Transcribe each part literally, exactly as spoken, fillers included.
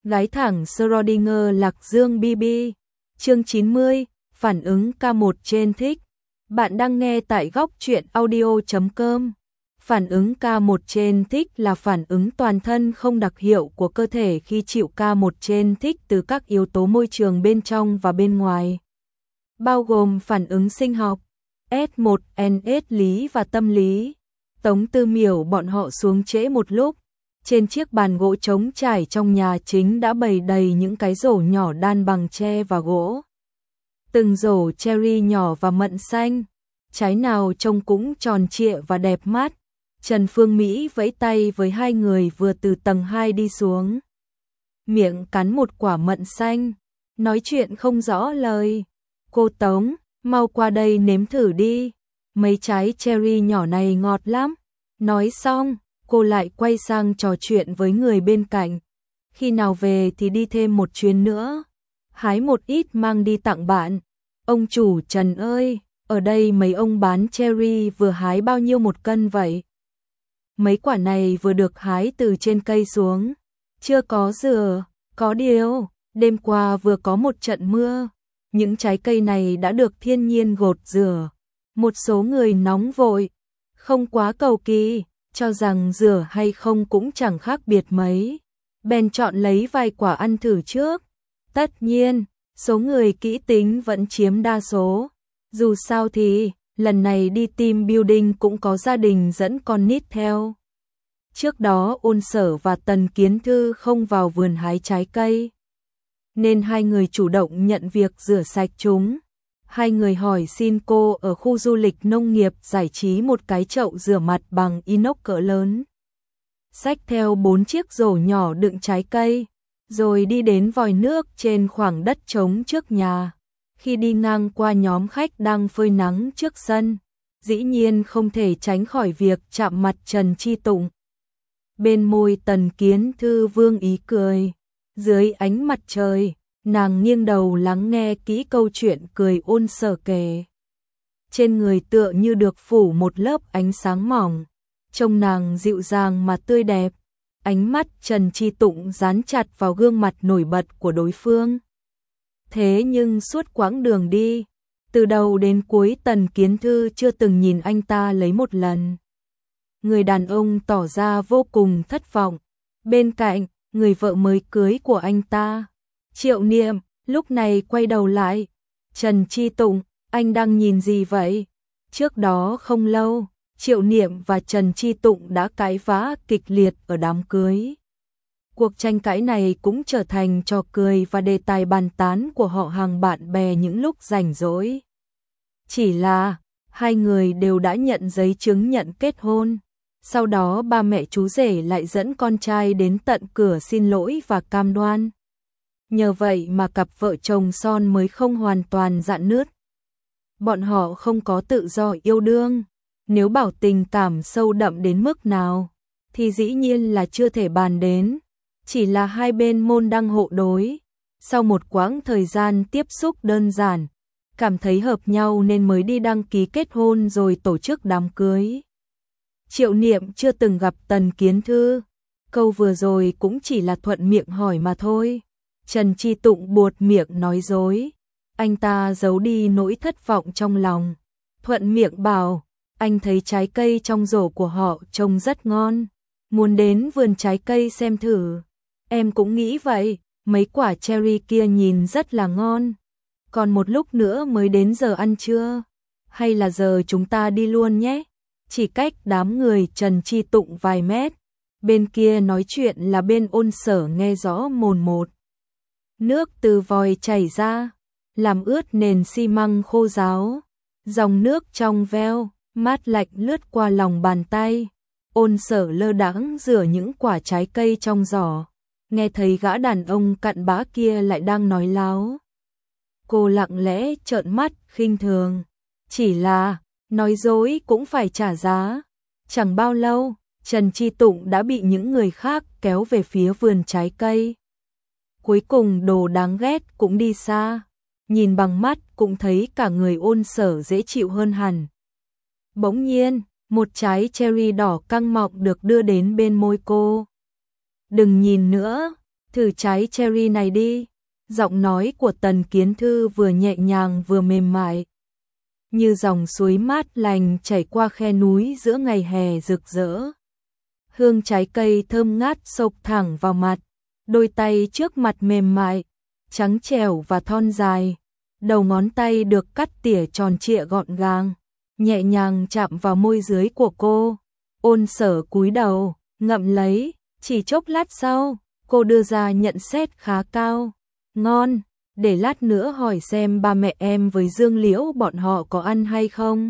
Gái thẳng Schrödinger Lạc Dương bê bê. Chương chín mươi, phản ứng ca một trên thích. Bạn đang nghe tại góc truyện audio chấm com. Phản ứng ca một trên thích là phản ứng toàn thân không đặc hiệu của cơ thể khi chịu ca một trên thích từ các yếu tố môi trường bên trong và bên ngoài, bao gồm phản ứng sinh học, S một N S lý và tâm lý. Tống Tư Miểu bọn họ xuống trễ một lúc. Trên chiếc bàn gỗ trống trải trong nhà chính đã bày đầy những cái rổ nhỏ đan bằng tre và gỗ. Từng rổ cherry nhỏ và mận xanh, trái nào trông cũng tròn trịa và đẹp mắt. Trần Phương Mỹ vẫy tay với hai người vừa từ tầng hai đi xuống. Miệng cắn một quả mận xanh, nói chuyện không rõ lời. Cô Tống, mau qua đây nếm thử đi. Mấy trái cherry nhỏ này ngọt lắm. Nói xong, cô lại quay sang trò chuyện với người bên cạnh. Khi nào về thì đi thêm một chuyến nữa. Hái một ít mang đi tặng bạn. Ông chủ Trần ơi, ở đây mấy ông bán cherry vừa hái bao nhiêu một cân vậy? Mấy quả này vừa được hái từ trên cây xuống. Chưa có dừa, có điều, đêm qua vừa có một trận mưa. Những trái cây này đã được thiên nhiên gột rửa. Một số người nóng vội, không quá cầu kỳ, cho rằng rửa hay không cũng chẳng khác biệt mấy. Bèn chọn lấy vài quả ăn thử trước. Tất nhiên, số người kỹ tính vẫn chiếm đa số. Dù sao thì, lần này đi team building cũng có gia đình dẫn con nít theo. Trước đó Ôn Sở và Tần Kiến Thư không vào vườn hái trái cây, nên hai người chủ động nhận việc rửa sạch chúng. Hai người hỏi xin cô ở khu du lịch nông nghiệp giải trí một cái chậu rửa mặt bằng inox cỡ lớn. Xách theo bốn chiếc rổ nhỏ đựng trái cây, rồi đi đến vòi nước trên khoảng đất trống trước nhà. Khi đi ngang qua nhóm khách đang phơi nắng trước sân, dĩ nhiên không thể tránh khỏi việc chạm mặt Trần Chi Tụng. Bên môi Tần Kiến Thư vương ý cười. Dưới ánh mặt trời, nàng nghiêng đầu lắng nghe kỹ câu chuyện cười Ôn Sở kể. Trên người tựa như được phủ một lớp ánh sáng mỏng, trông nàng dịu dàng mà tươi đẹp. Ánh mắt Trần Chi Tụng dán chặt vào gương mặt nổi bật của đối phương. Thế nhưng suốt quãng đường đi, từ đầu đến cuối Tần Kiến Thư chưa từng nhìn anh ta lấy một lần. Người đàn ông tỏ ra vô cùng thất vọng. Bên cạnh, người vợ mới cưới của anh ta, Triệu Niệm, lúc này quay đầu lại. Trần Chi Tụng, anh đang nhìn gì vậy? Trước đó không lâu, Triệu Niệm và Trần Chi Tụng đã cãi vã kịch liệt ở đám cưới. Cuộc tranh cãi này cũng trở thành trò cười và đề tài bàn tán của họ hàng bạn bè những lúc rảnh rỗi. Chỉ là, hai người đều đã nhận giấy chứng nhận kết hôn. Sau đó ba mẹ chú rể lại dẫn con trai đến tận cửa xin lỗi và cam đoan. Nhờ vậy mà cặp vợ chồng son mới không hoàn toàn rạn nứt. Bọn họ không có tự do yêu đương. Nếu bảo tình cảm sâu đậm đến mức nào, thì dĩ nhiên là chưa thể bàn đến. Chỉ là hai bên môn đăng hộ đối. Sau một quãng thời gian tiếp xúc đơn giản, cảm thấy hợp nhau nên mới đi đăng ký kết hôn rồi tổ chức đám cưới. Triệu Niệm chưa từng gặp Tần Kiến Thư. Câu vừa rồi cũng chỉ là thuận miệng hỏi mà thôi. Trần Chi Tụng buột miệng nói dối. Anh ta giấu đi nỗi thất vọng trong lòng. Thuận miệng bảo, anh thấy trái cây trong rổ của họ trông rất ngon. Muốn đến vườn trái cây xem thử. Em cũng nghĩ vậy, mấy quả cherry kia nhìn rất là ngon. Còn một lúc nữa mới đến giờ ăn trưa. Hay là giờ chúng ta đi luôn nhé? Chỉ cách đám người Trần Chi Tụng vài mét. Bên kia nói chuyện là bên Ôn Sở nghe rõ mồn một. Nước từ vòi chảy ra, làm ướt nền xi măng khô ráo. Dòng nước trong veo, mát lạnh lướt qua lòng bàn tay. Ôn Sở lơ đãng rửa những quả trái cây trong giỏ. Nghe thấy gã đàn ông cặn bã kia lại đang nói láo. Cô lặng lẽ trợn mắt khinh thường. Chỉ là, nói dối cũng phải trả giá. Chẳng bao lâu, Trần Chi Tụng đã bị những người khác kéo về phía vườn trái cây. Cuối cùng đồ đáng ghét cũng đi xa. Nhìn bằng mắt cũng thấy cả người Ôn Sở dễ chịu hơn hẳn. Bỗng nhiên, một trái cherry đỏ căng mọng được đưa đến bên môi cô. Đừng nhìn nữa, thử trái cherry này đi. Giọng nói của Tần Kiến Thư vừa nhẹ nhàng vừa mềm mại, như dòng suối mát lành chảy qua khe núi giữa ngày hè rực rỡ. Hương trái cây thơm ngát xộc thẳng vào mặt, đôi tay trước mặt mềm mại, trắng trẻo và thon dài. Đầu ngón tay được cắt tỉa tròn trịa gọn gàng, nhẹ nhàng chạm vào môi dưới của cô. Ôn Sở cúi đầu, ngậm lấy, chỉ chốc lát sau, cô đưa ra nhận xét khá cao. Ngon, để lát nữa hỏi xem ba mẹ em với Dương Liễu bọn họ có ăn hay không.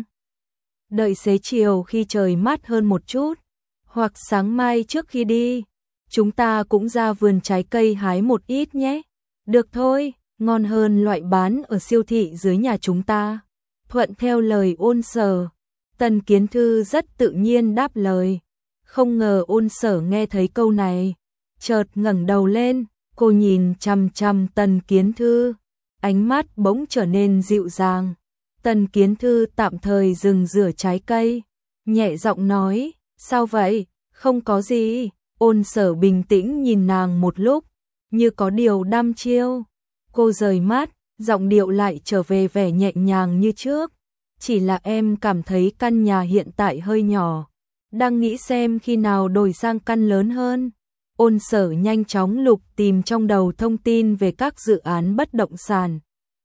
Đợi xế chiều khi trời mát hơn một chút, hoặc sáng mai trước khi đi, chúng ta cũng ra vườn trái cây hái một ít nhé. Được thôi, ngon hơn loại bán ở siêu thị dưới nhà chúng ta. Thuận theo lời Ôn Sở, Tần Kiến Thư rất tự nhiên đáp lời. Không ngờ Ôn Sở nghe thấy câu này, chợt ngẩng đầu lên, cô nhìn chằm chằm Tần Kiến Thư, ánh mắt bỗng trở nên dịu dàng. Tần Kiến Thư tạm thời dừng rửa trái cây, nhẹ giọng nói, sao vậy, không có gì. Ôn Sở bình tĩnh nhìn nàng một lúc, như có điều đăm chiêu. Cô rời mắt, giọng điệu lại trở về vẻ nhẹ nhàng như trước. Chỉ là em cảm thấy căn nhà hiện tại hơi nhỏ, đang nghĩ xem khi nào đổi sang căn lớn hơn. Ôn Sở nhanh chóng lục tìm trong đầu thông tin về các dự án bất động sản,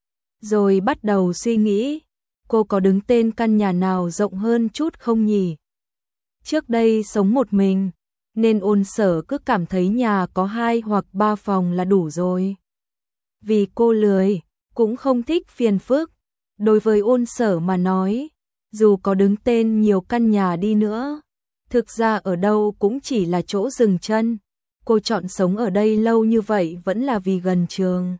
rồi bắt đầu suy nghĩ, cô có đứng tên căn nhà nào rộng hơn chút không nhỉ? Trước đây sống một mình, nên Ôn Sở cứ cảm thấy nhà có hai hoặc ba phòng là đủ rồi. Vì cô lười, cũng không thích phiền phức. Đối với Ôn Sở mà nói, dù có đứng tên nhiều căn nhà đi nữa, thực ra ở đâu cũng chỉ là chỗ dừng chân. Cô chọn sống ở đây lâu như vậy vẫn là vì gần trường,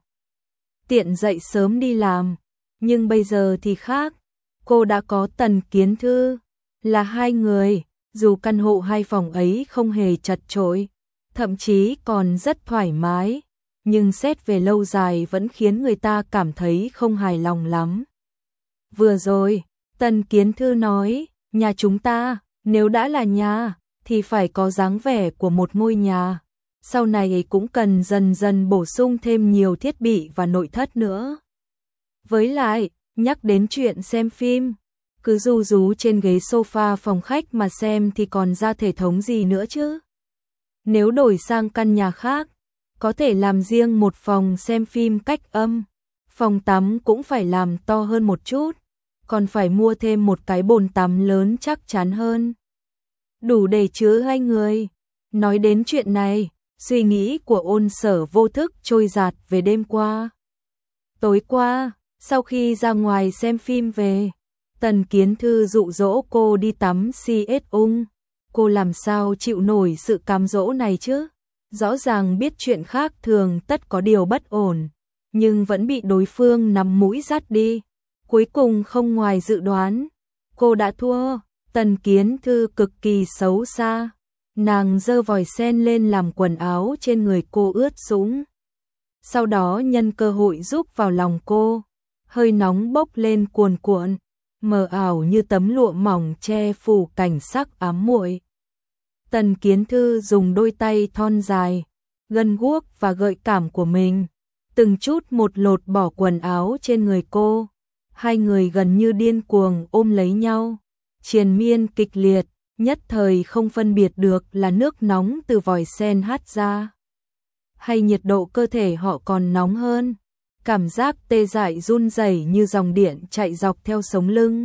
tiện dậy sớm đi làm. Nhưng bây giờ thì khác, cô đã có Tần Kiến Thư, là hai người, dù căn hộ hai phòng ấy không hề chật chội, thậm chí còn rất thoải mái, nhưng xét về lâu dài vẫn khiến người ta cảm thấy không hài lòng lắm. Vừa rồi, Tần Kiến Thư nói, nhà chúng ta, nếu đã là nhà, thì phải có dáng vẻ của một ngôi nhà. Sau này cũng cần dần dần bổ sung thêm nhiều thiết bị và nội thất nữa. Với lại, nhắc đến chuyện xem phim, cứ ru rú trên ghế sofa phòng khách mà xem thì còn ra thể thống gì nữa chứ. Nếu đổi sang căn nhà khác, có thể làm riêng một phòng xem phim cách âm, phòng tắm cũng phải làm to hơn một chút, còn phải mua thêm một cái bồn tắm lớn chắc chắn hơn, đủ để chứa hai người. Nói đến chuyện này, suy nghĩ của Ôn Sở vô thức trôi dạt về đêm qua. Tối qua, sau khi ra ngoài xem phim về, Tần Kiến Thư dụ dỗ cô đi tắm xê ét ung. Cô làm sao chịu nổi sự cám dỗ này chứ? Rõ ràng biết chuyện khác thường tất có điều bất ổn, nhưng vẫn bị đối phương nắm mũi dắt đi. Cuối cùng không ngoài dự đoán, cô đã thua. Tần Kiến Thư cực kỳ xấu xa. Nàng giơ vòi sen lên làm quần áo trên người cô ướt sũng. Sau đó nhân cơ hội rúc vào lòng cô, hơi nóng bốc lên cuồn cuộn, mờ ảo như tấm lụa mỏng che phủ cảnh sắc ám muội. Tần Kiến Thư dùng đôi tay thon dài, gân guốc và gợi cảm của mình, từng chút một lột bỏ quần áo trên người cô. Hai người gần như điên cuồng ôm lấy nhau, triền miên kịch liệt, nhất thời không phân biệt được là nước nóng từ vòi sen hắt ra, hay nhiệt độ cơ thể họ còn nóng hơn. Cảm giác tê dại run rẩy như dòng điện chạy dọc theo sống lưng,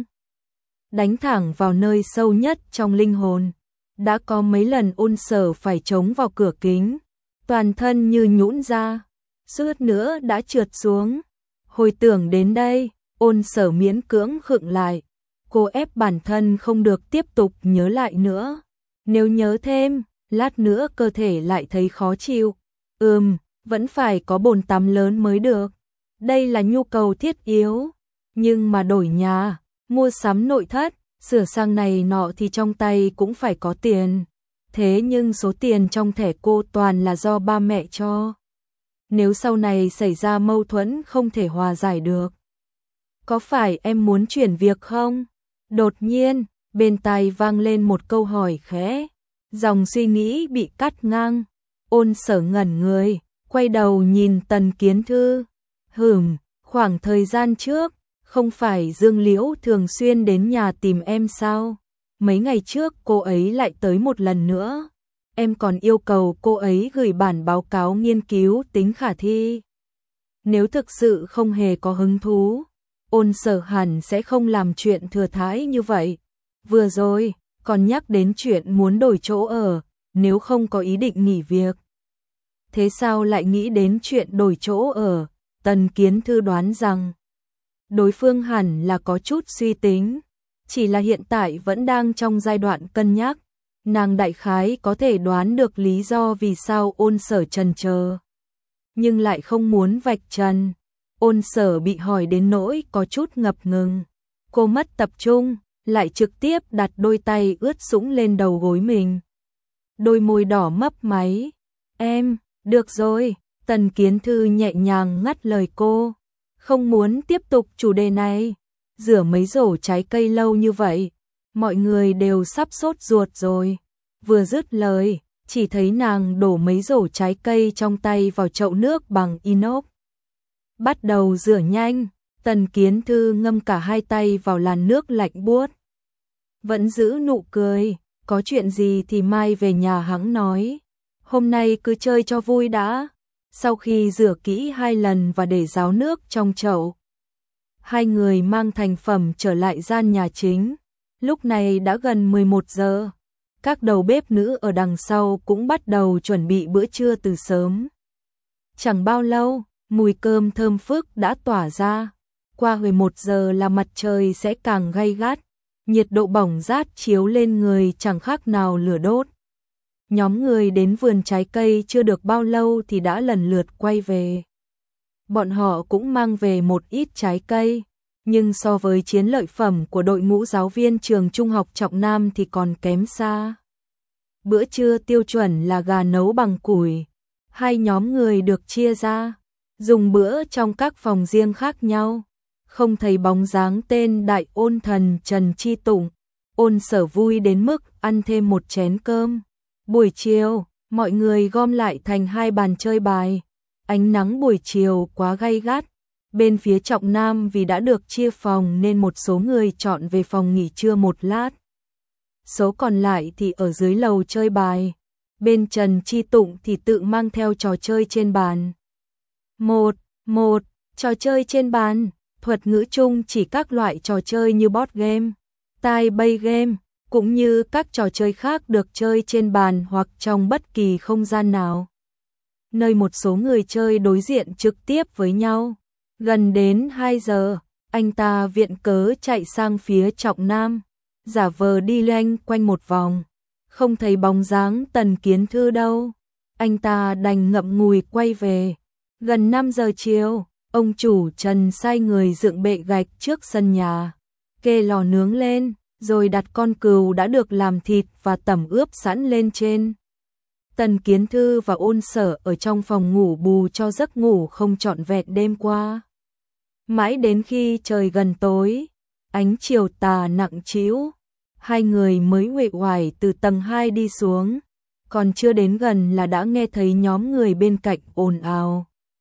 đánh thẳng vào nơi sâu nhất trong linh hồn. Đã có mấy lần Ôn Sở phải chống vào cửa kính, toàn thân như nhũn ra, suýt nữa đã trượt xuống. Hồi tưởng đến đây, Ôn Sở miễn cưỡng khựng lại. Cô ép bản thân không được tiếp tục nhớ lại nữa. Nếu nhớ thêm, lát nữa cơ thể lại thấy khó chịu. Ừm, vẫn phải có bồn tắm lớn mới được. Đây là nhu cầu thiết yếu. Nhưng mà đổi nhà, mua sắm nội thất, sửa sang này nọ thì trong tay cũng phải có tiền. Thế nhưng số tiền trong thẻ cô toàn là do ba mẹ cho. Nếu sau này xảy ra mâu thuẫn không thể hòa giải được. Có phải em muốn chuyển việc không? Đột nhiên, bên tai vang lên một câu hỏi khẽ. Dòng suy nghĩ bị cắt ngang. Ôn Sở ngẩn người, quay đầu nhìn Tần Kiến Thư. Hửm, khoảng thời gian trước, không phải Dương Liễu thường xuyên đến nhà tìm em sao? Mấy ngày trước cô ấy lại tới một lần nữa. Em còn yêu cầu cô ấy gửi bản báo cáo nghiên cứu tính khả thi. Nếu thực sự không hề có hứng thú, Ôn Sở hẳn sẽ không làm chuyện thừa thãi như vậy. Vừa rồi, còn nhắc đến chuyện muốn đổi chỗ ở, nếu không có ý định nghỉ việc. Thế sao lại nghĩ đến chuyện đổi chỗ ở? Tần Kiến Thư đoán rằng đối phương hẳn là có chút suy tính, chỉ là hiện tại vẫn đang trong giai đoạn cân nhắc. Nàng đại khái có thể đoán được lý do vì sao Ôn Sở chần chờ, nhưng lại không muốn vạch trần. Ôn Sở bị hỏi đến nỗi có chút ngập ngừng. Cô mất tập trung, lại trực tiếp đặt đôi tay ướt sũng lên đầu gối mình. Đôi môi đỏ mấp máy. Em, được rồi, Tần Kiến Thư nhẹ nhàng ngắt lời cô. Không muốn tiếp tục chủ đề này. Rửa mấy rổ trái cây lâu như vậy, mọi người đều sắp sốt ruột rồi. Vừa dứt lời, chỉ thấy nàng đổ mấy rổ trái cây trong tay vào chậu nước bằng inox. Bắt đầu rửa nhanh, Tần Kiến Thư ngâm cả hai tay vào làn nước lạnh buốt. Vẫn giữ nụ cười, có chuyện gì thì mai về nhà hẵng nói. Hôm nay cứ chơi cho vui đã. Sau khi rửa kỹ hai lần và để ráo nước trong chậu, hai người mang thành phẩm trở lại gian nhà chính. Lúc này đã gần mười một giờ. Các đầu bếp nữ ở đằng sau cũng bắt đầu chuẩn bị bữa trưa từ sớm. Chẳng bao lâu, mùi cơm thơm phức đã tỏa ra. Qua mười một giờ là mặt trời sẽ càng gay gắt, nhiệt độ bỏng rát chiếu lên người chẳng khác nào lửa đốt. Nhóm người đến vườn trái cây chưa được bao lâu thì đã lần lượt quay về. Bọn họ cũng mang về một ít trái cây, nhưng so với chiến lợi phẩm của đội ngũ giáo viên trường trung học Trọng Nam thì còn kém xa. Bữa trưa tiêu chuẩn là gà nấu bằng củi. Hai nhóm người được chia ra, dùng bữa trong các phòng riêng khác nhau. Không thấy bóng dáng tên đại ôn thần Trần Chi Tụng. Ôn Sở vui đến mức ăn thêm một chén cơm. Buổi chiều, mọi người gom lại thành hai bàn chơi bài. Ánh nắng buổi chiều quá gay gắt. Bên phía Trọng Nam vì đã được chia phòng nên một số người chọn về phòng nghỉ trưa một lát. Số còn lại thì ở dưới lầu chơi bài. Bên Trần Chi Tụng thì tự mang theo trò chơi trên bàn. Một, một, trò chơi trên bàn, thuật ngữ chung chỉ các loại trò chơi như board game, tai bay game, cũng như các trò chơi khác được chơi trên bàn hoặc trong bất kỳ không gian nào. Nơi một số người chơi đối diện trực tiếp với nhau. Gần đến hai giờ, anh ta viện cớ chạy sang phía Trọng Nam, giả vờ đi loanh quanh một vòng. Không thấy bóng dáng Tần Kiến Thư đâu. Anh ta đành ngậm ngùi quay về. Gần năm giờ chiều, ông chủ Trần sai người dựng bệ gạch trước sân nhà, kê lò nướng lên, rồi đặt con cừu đã được làm thịt và tẩm ướp sẵn lên trên. Tần Kiến Thư và Ôn Sở ở trong phòng ngủ bù cho giấc ngủ không trọn vẹn đêm qua. Mãi đến khi trời gần tối, ánh chiều tà nặng trĩu, hai người mới uể oải từ tầng hai đi xuống, còn chưa đến gần là đã nghe thấy nhóm người bên cạnh ồn ào,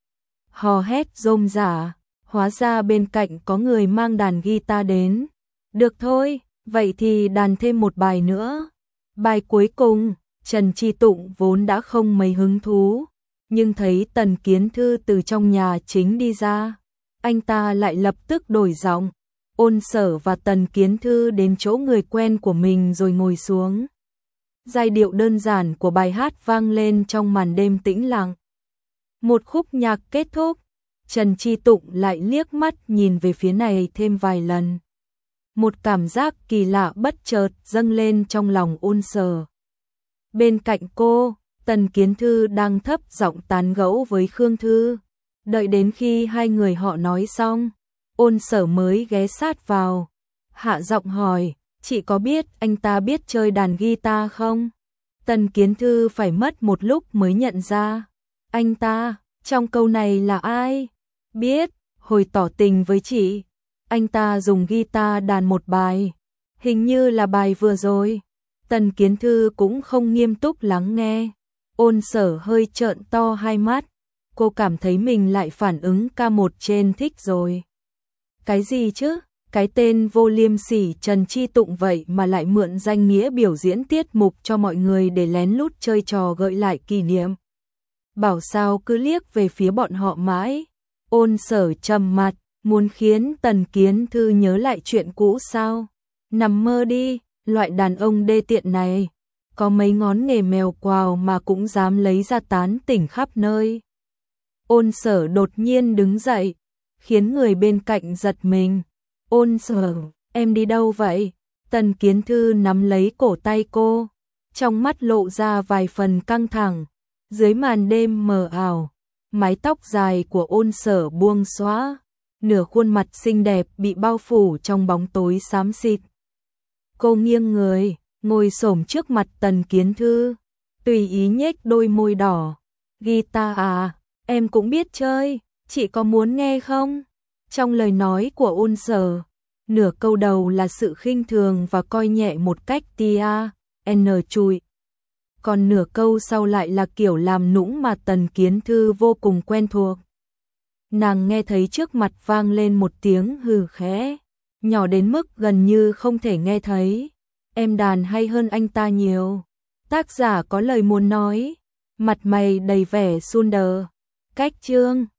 hò hét rôm rả. Hóa ra bên cạnh có người mang đàn guitar đến. Được thôi, vậy thì đàn thêm một bài nữa. Bài cuối cùng, Trần Chi Tụng vốn đã không mấy hứng thú, nhưng thấy Tần Kiến Thư từ trong nhà chính đi ra, anh ta lại lập tức đổi giọng. Ôn Sở và Tần Kiến Thư đến chỗ người quen của mình rồi ngồi xuống. Giai điệu đơn giản của bài hát vang lên trong màn đêm tĩnh lặng. Một khúc nhạc kết thúc, Trần Chi Tụng lại liếc mắt nhìn về phía này thêm vài lần. Một cảm giác kỳ lạ bất chợt dâng lên trong lòng Ôn Sở. Bên cạnh cô, Tần Kiến Thư đang thấp giọng tán gẫu với Khương Thư. Đợi đến khi hai người họ nói xong, Ôn Sở mới ghé sát vào, hạ giọng hỏi, chị có biết anh ta biết chơi đàn guitar không? Tần Kiến Thư phải mất một lúc mới nhận ra. Anh ta, trong câu này là ai? Biết, hồi tỏ tình với chị, anh ta dùng guitar đàn một bài, hình như là bài vừa rồi. Tần Kiến Thư cũng không nghiêm túc lắng nghe. Ôn Sở hơi trợn to hai mắt, cô cảm thấy mình lại phản ứng ca một trên thích rồi. Cái gì chứ? Cái tên vô liêm sỉ Trần Chi Tụng vậy mà lại mượn danh nghĩa biểu diễn tiết mục cho mọi người để lén lút chơi trò gợi lại kỷ niệm. Bảo sao cứ liếc về phía bọn họ mãi. Ôn Sở trầm mặt, muốn khiến Tần Kiến Thư nhớ lại chuyện cũ sao? Nằm mơ đi, loại đàn ông đê tiện này. Có mấy ngón nghề mèo quào mà cũng dám lấy ra tán tỉnh khắp nơi. Ôn Sở đột nhiên đứng dậy, khiến người bên cạnh giật mình. Ôn Sở, em đi đâu vậy? Tần Kiến Thư nắm lấy cổ tay cô, trong mắt lộ ra vài phần căng thẳng. Dưới màn đêm mờ ảo, mái tóc dài của Ôn Sở buông xõa, nửa khuôn mặt xinh đẹp bị bao phủ trong bóng tối xám xịt. Cô nghiêng người, ngồi xổm trước mặt Tần Kiến Thư, tùy ý nhếch đôi môi đỏ. Guitar à, em cũng biết chơi, chị có muốn nghe không? Trong lời nói của Ôn Sở, nửa câu đầu là sự khinh thường và coi nhẹ một cách tia, n chùi. Còn nửa câu sau lại là kiểu làm nũng mà Tần Kiến Thư vô cùng quen thuộc. Nàng nghe thấy trước mặt vang lên một tiếng hừ khẽ, nhỏ đến mức gần như không thể nghe thấy. Em đàn hay hơn anh ta nhiều. Tác giả có lời muốn nói, mặt mày đầy vẻ suôn đờ. Cách chương